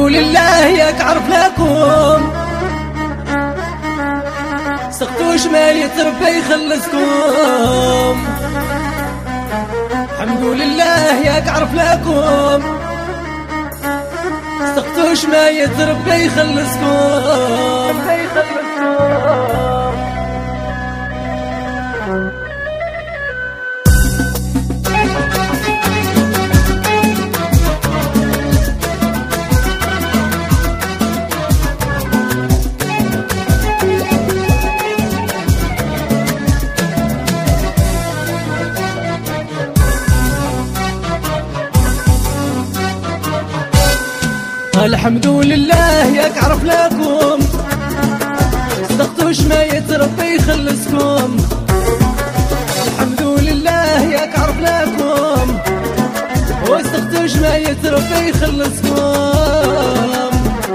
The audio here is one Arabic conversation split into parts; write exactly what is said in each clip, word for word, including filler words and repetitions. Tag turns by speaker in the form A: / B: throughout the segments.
A: لله ياك عرف لكم سقطوش ما يتربى يخلصكم. الحمد لله ياك عرف لكم سقطوش ما يتربى يخلصكم. الحمد لله ياك عرف لكم صدقتوش ما يتربى يخلصكم. الحمد لله ياك عرف لكم وصدقتوش ما يتربى يخلصكم.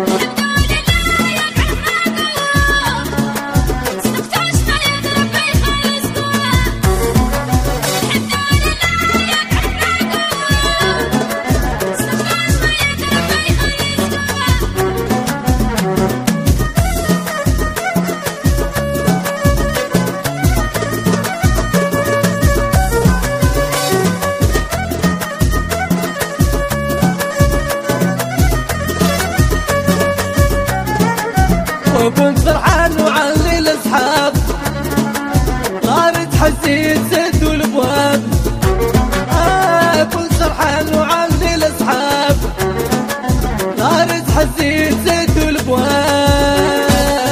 A: وكنت فرحان وعلي الاصحاب غارت حسيت سدوا الابواب. آه كنت فرحان وعلي الاصحاب غارت حسيت سدوا الابواب.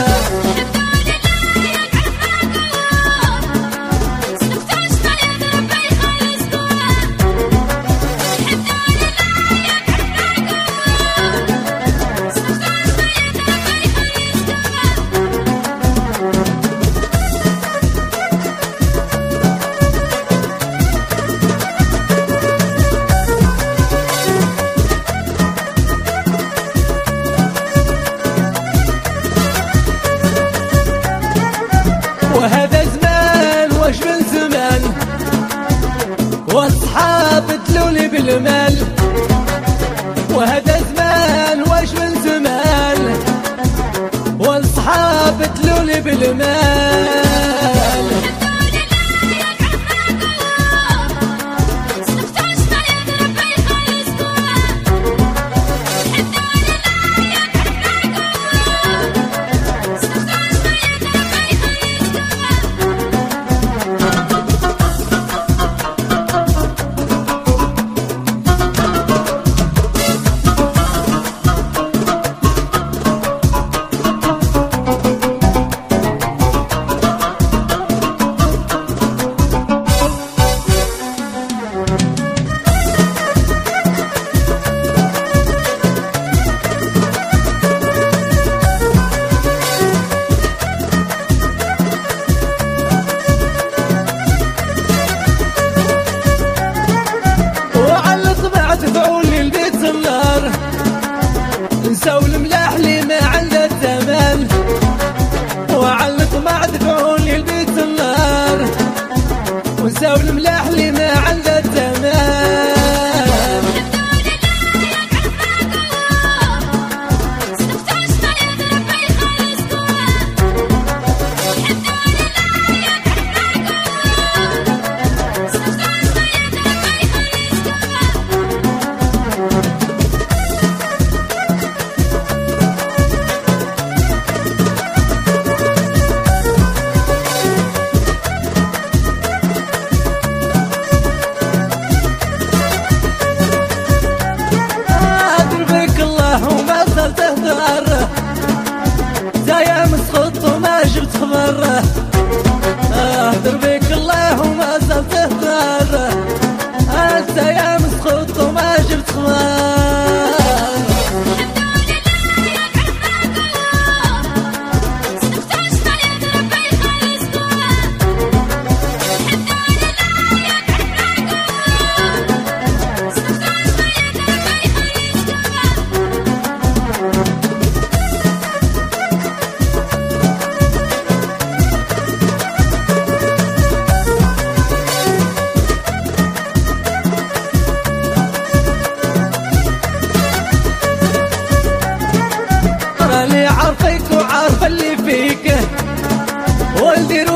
A: وهذا زمان واش من زمان واصحاب تلوني بالمال. وهذا زمان واش من زمان واصحاب تلوني بالمال. نساو الملاح اللي ما عنده الثمن وعلى الطمع دفعوا لي البيت النار. ونساو الملاح اللي ما عنده الثمن. زايا مسخط وما جبت خبر. آه دربيك الله وما زلت تهدر. آه زايا مسخط وما جبت خبر.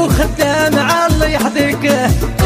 A: وخدام على يحذيك